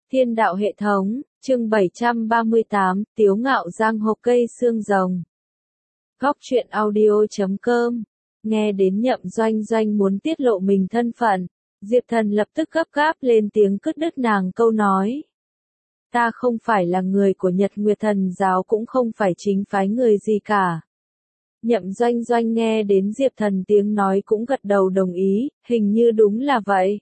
Thiên đạo hệ thống, chương 738, Tiếu ngạo giang hồ cây xương rồng. Góc truyện audio.com. Nghe đến Nhậm Doanh Doanh muốn tiết lộ mình thân phận, Diệp Thần lập tức gấp gáp lên tiếng cắt đứt nàng câu nói. Ta không phải là người của Nhật Nguyệt Thần giáo, cũng không phải chính phái người gì cả. Nhậm Doanh Doanh nghe đến Diệp Thần tiếng nói cũng gật đầu đồng ý, hình như đúng là vậy.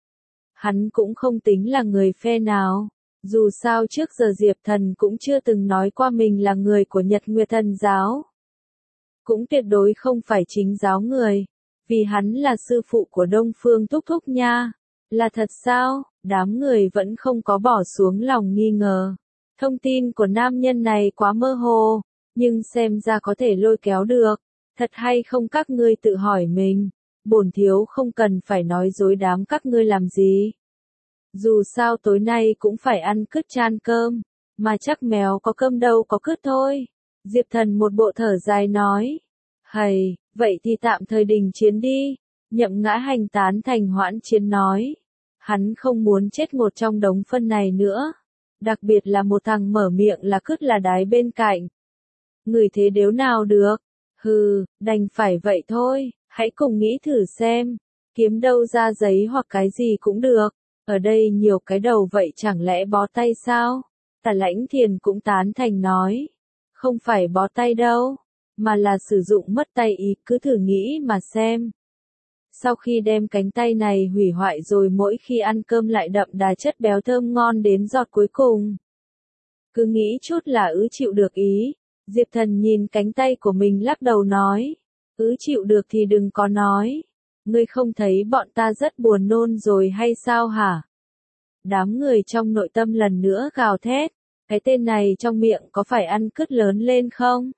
Hắn cũng không tính là người phe nào. Dù sao trước giờ Diệp Thần cũng chưa từng nói qua mình là người của Nhật Nguyệt Thần giáo. Cũng tuyệt đối không phải chính giáo người. Vì hắn là sư phụ của Đông Phương Thúc Thúc nha. Là thật sao? Đám người vẫn không có bỏ xuống lòng nghi ngờ. Thông tin của nam nhân này quá mơ hồ, nhưng xem ra có thể lôi kéo được. Thật hay không các ngươi tự hỏi mình. Bổn thiếu không cần phải nói dối đám các ngươi làm gì. Dù sao tối nay cũng phải ăn cứt chan cơm, mà chắc mèo có cơm đâu có cứt thôi. Diệp Thần một bộ thở dài nói. Hầy, vậy thì tạm thời đình chiến đi. Nhậm Ngã Hành tán thành hoãn chiến nói. Hắn không muốn chết ngột trong đống phân này nữa. Đặc biệt là một thằng mở miệng là cứt là đái bên cạnh. Người thế đếu nào được. Hừ, đành phải vậy thôi. Hãy cùng nghĩ thử xem, kiếm đâu ra giấy hoặc cái gì cũng được, ở đây nhiều cái đầu vậy chẳng lẽ bó tay sao? Tả Lãnh Thiền cũng tán thành nói, không phải bó tay đâu, mà là sử dụng mất tay ý, cứ thử nghĩ mà xem. Sau khi đem cánh tay này hủy hoại rồi mỗi khi ăn cơm lại đậm đà chất béo thơm ngon đến giọt cuối cùng. Cứ nghĩ chút là chịu được ý, Diệp Thần nhìn cánh tay của mình lắc đầu nói. Chịu được thì đừng có nói. Ngươi không thấy bọn ta rất buồn nôn rồi hay sao hả? Đám người trong nội tâm lần nữa gào thét. Cái tên này trong miệng có phải ăn cứt lớn lên không?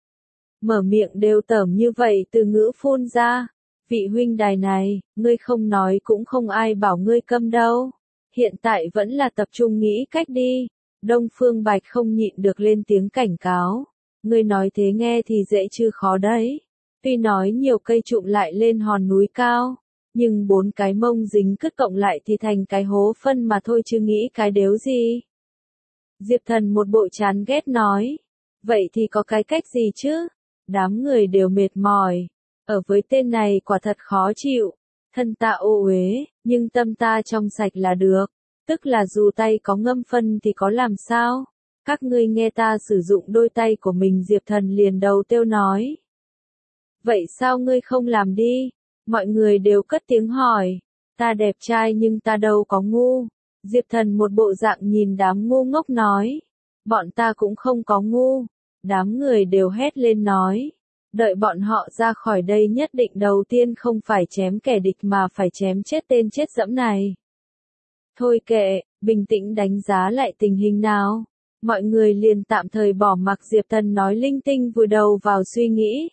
Mở miệng đều tởm như vậy từ ngữ phun ra. Vị huynh đài này, ngươi không nói cũng không ai bảo ngươi câm đâu. Hiện tại vẫn là tập trung nghĩ cách đi. Đông Phương Bạch không nhịn được lên tiếng cảnh cáo. Ngươi nói thế nghe thì dễ chứ khó đấy. Tuy nói nhiều cây trụm lại lên hòn núi cao, nhưng 4 cái mông dính cứt cộng lại thì thành cái hố phân mà thôi chứ nghĩ cái đếu gì. Diệp Thần một bộ chán ghét nói, vậy thì có cái cách gì chứ? Đám người đều mệt mỏi, ở với tên này quả thật khó chịu, thân ta ô uế, nhưng tâm ta trong sạch là được, tức là dù tay có ngâm phân thì có làm sao? Các ngươi nghe ta sử dụng đôi tay của mình. Diệp Thần liền đầu tiêu nói. Vậy sao ngươi không làm đi? Mọi người đều cất tiếng hỏi. Ta đẹp trai nhưng ta đâu có ngu. Diệp Thần một bộ dạng nhìn đám ngu ngốc nói. Bọn ta cũng không có ngu. Đám người đều hét lên nói. Đợi bọn họ ra khỏi đây nhất định đầu tiên không phải chém kẻ địch mà phải chém chết tên chết dẫm này. Thôi kệ, bình tĩnh đánh giá lại tình hình nào. Mọi người liền tạm thời bỏ mặc Diệp Thần nói linh tinh vùi đầu vào suy nghĩ.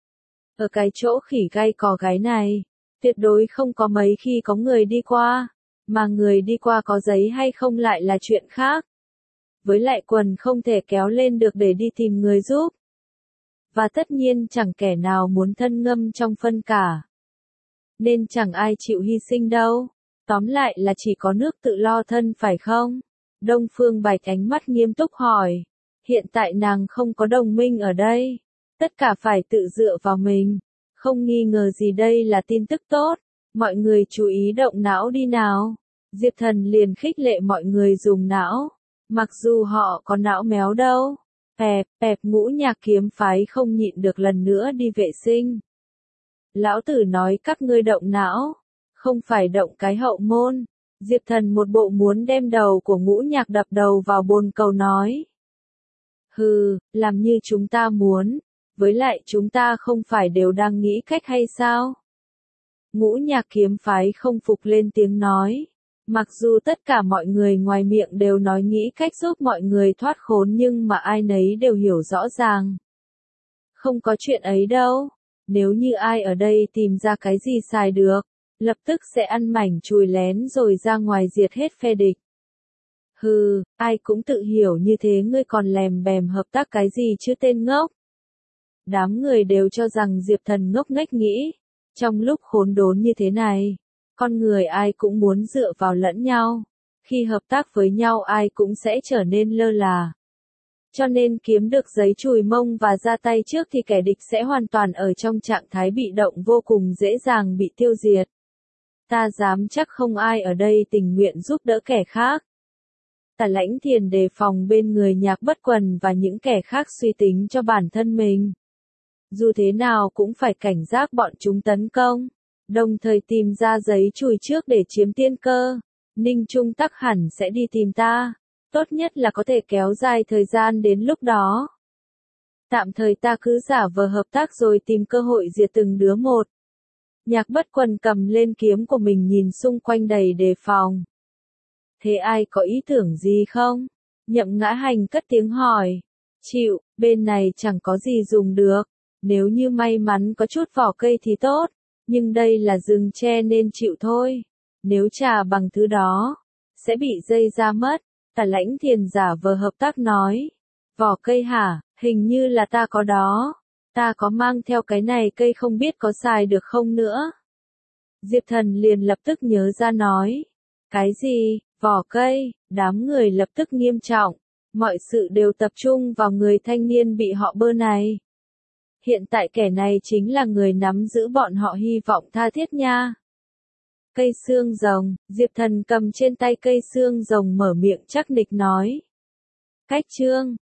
Ở cái chỗ khỉ gai cò gáy này, tuyệt đối không có mấy khi có người đi qua, mà người đi qua có giấy hay không lại là chuyện khác. Với lại quần không thể kéo lên được để đi tìm người giúp. Và tất nhiên chẳng kẻ nào muốn thân ngâm trong phân cả. Nên chẳng ai chịu hy sinh đâu. Tóm lại là chỉ có nước tự lo thân phải không? Đông Phương Bạch ánh mắt nghiêm túc hỏi. Hiện tại nàng không có đồng minh ở đây. Tất cả phải tự dựa vào mình. Không nghi ngờ gì đây là tin tức tốt. Mọi người chú ý động não đi nào. Diệp Thần liền khích lệ mọi người dùng não. Mặc dù họ có não méo đâu. Pẹp Ngũ Nhạc kiếm phái không nhịn được lần nữa đi vệ sinh. Lão tử nói các ngươi động não. Không phải động cái hậu môn. Diệp Thần một bộ muốn đem đầu của Ngũ Nhạc đập đầu vào bồn cầu nói. Hừ, làm như chúng ta muốn. Với lại chúng ta không phải đều đang nghĩ cách hay sao? Ngũ Nhạc kiếm phái không phục lên tiếng nói. Mặc dù tất cả mọi người ngoài miệng đều nói nghĩ cách giúp mọi người thoát khốn nhưng mà ai nấy đều hiểu rõ ràng. Không có chuyện ấy đâu. Nếu như ai ở đây tìm ra cái gì xài được, lập tức sẽ ăn mảnh chùi lén rồi ra ngoài diệt hết phe địch. Hừ, ai cũng tự hiểu như thế ngươi còn lèm bèm hợp tác cái gì chứ tên ngốc. Đám người đều cho rằng Diệp Thần ngốc nghếch nghĩ. Trong lúc khốn đốn như thế này, con người ai cũng muốn dựa vào lẫn nhau. Khi hợp tác với nhau ai cũng sẽ trở nên lơ là. Cho nên kiếm được giấy chùi mông và ra tay trước thì kẻ địch sẽ hoàn toàn ở trong trạng thái bị động, vô cùng dễ dàng bị tiêu diệt. Ta dám chắc không ai ở đây tình nguyện giúp đỡ kẻ khác. Tả Lãnh Thiền đề phòng bên người Nhạc Bất Quần và những kẻ khác suy tính cho bản thân mình. Dù thế nào cũng phải cảnh giác bọn chúng tấn công, đồng thời tìm ra giấy chùi trước để chiếm tiên cơ. Ninh Trung Tắc hẳn sẽ đi tìm ta, tốt nhất là có thể kéo dài thời gian đến lúc đó. Tạm thời ta cứ giả vờ hợp tác rồi tìm cơ hội diệt từng đứa một. Nhạc Bất Quần cầm lên kiếm của mình nhìn xung quanh đầy đề phòng. Thế ai có ý tưởng gì không? Nhậm Ngã Hành cất tiếng hỏi. Chịu, bên này chẳng có gì dùng được. Nếu như may mắn có chút vỏ cây thì tốt, nhưng đây là rừng tre nên chịu thôi. Nếu trả bằng thứ đó, sẽ bị dây ra mất. Tả Lãnh Thiền giả vờ hợp tác nói. Vỏ cây hả, hình như là ta có đó. Ta có mang theo cái này, cây không biết có xài được không nữa. Diệp Thần liền lập tức nhớ ra nói. Cái gì, vỏ cây? Đám người lập tức nghiêm trọng. Mọi sự đều tập trung vào người thanh niên bị họ bơ này. Hiện tại kẻ này chính là người nắm giữ bọn họ hy vọng tha thiết nha. Cây xương rồng, Diệp Thần cầm trên tay cây xương rồng mở miệng chắc nịch nói. Cách chương